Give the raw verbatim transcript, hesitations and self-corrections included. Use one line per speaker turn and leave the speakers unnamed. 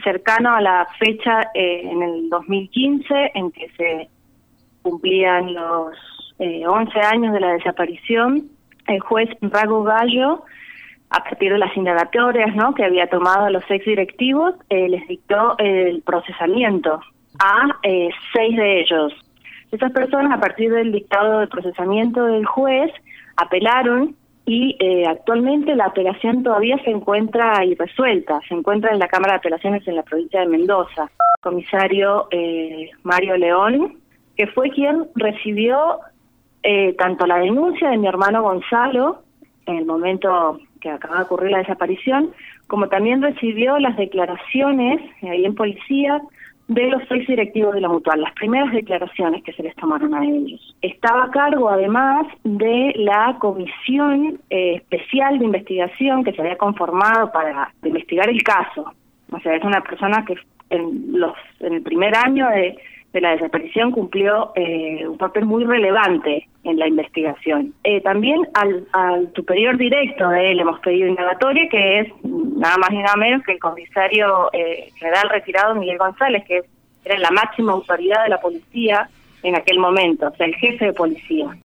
cercano a la fecha eh, en el dos mil quince en que se cumplían los eh, once años de la desaparición, el juez Rago Gallo, a partir de las indagatorias, ¿no?, que había tomado a los ex directivos, eh, les dictó el procesamiento a eh, seis de ellos. Esas personas, a partir del dictado de procesamiento del juez, apelaron y eh, actualmente la apelación todavía se encuentra irresuelta, se encuentra en la Cámara de Apelaciones en la provincia de Mendoza. El comisario eh, Mario León, que fue quien recibió eh, tanto la denuncia de mi hermano Gonzalo, en el momento que acaba de ocurrir la desaparición, como también recibió las declaraciones eh, ahí en policía de los seis directivos de la Mutual, las primeras declaraciones que se les tomaron a ellos. Estaba a cargo, además, de la comisión eh, especial de investigación que se había conformado para investigar el caso. O sea, es una persona que en, los, en el primer año de, de la desaparición cumplió eh, un papel muy relevante en la investigación. Eh, también al, al superior directo de él hemos pedido indagatoria, que es nada más y nada menos que el comisario eh, general retirado Miguel González, que era la máxima autoridad de la policía en aquel momento, o sea, el jefe de policía.